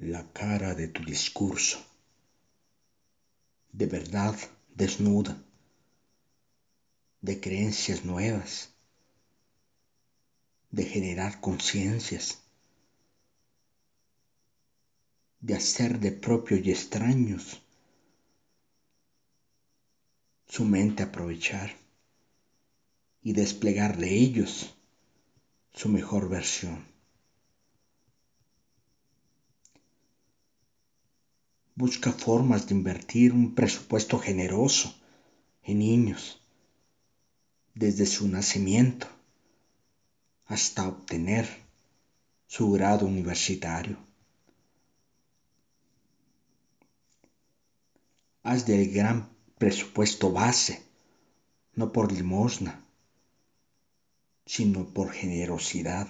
la cara de tu discurso, de verdad desnuda, de creencias nuevas, de generar conciencias, de hacer de propios y extraños su mente aprovechar y desplegar de ellos su mejor versión. Busca formas de invertir un presupuesto generoso en niños desde su nacimiento hasta obtener su grado universitario. Haz del gran presupuesto base, no por limosna, sino por generosidad.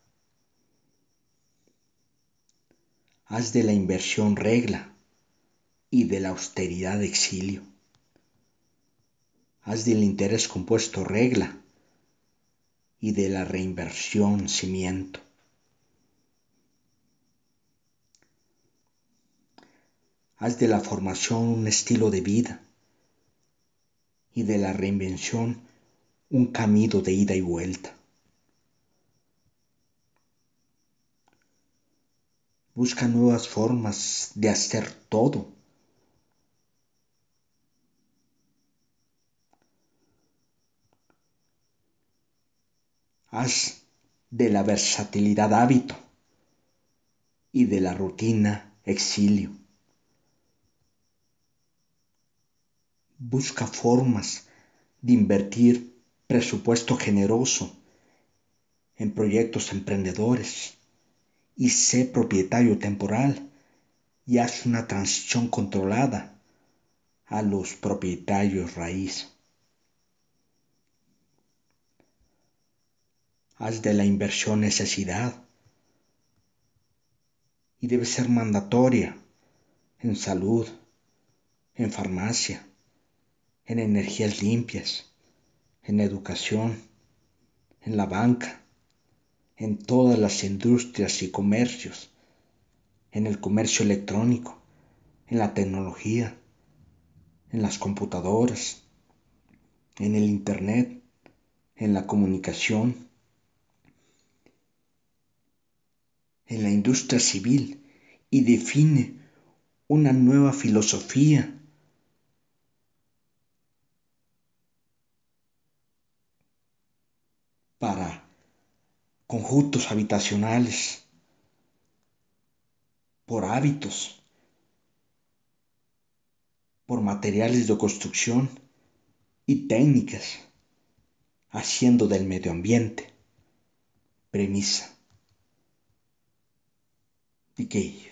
Haz de la inversión regla y de la austeridad exilio. Haz del interés compuesto regla y de la reinversión cimiento. Haz de la formación un estilo de vida y de la reinvención un camino de ida y vuelta. Busca nuevas formas de hacer todo. Haz de la versatilidad hábito y de la rutina exilio. Busca formas de invertir presupuesto generoso en proyectos emprendedores y sé propietario temporal y haz una transición controlada a los propietarios raíz. Haz de la inversión necesidad y debe ser mandatoria en salud, en farmacia, en energías limpias, en educación, en la banca, en todas las industrias y comercios, en el comercio electrónico, en la tecnología, en las computadoras, en el internet, en la comunicación, en la industria civil y define una nueva filosofía para conjuntos habitacionales, por hábitos, por materiales de construcción y técnicas, haciendo del medio ambiente premisa de que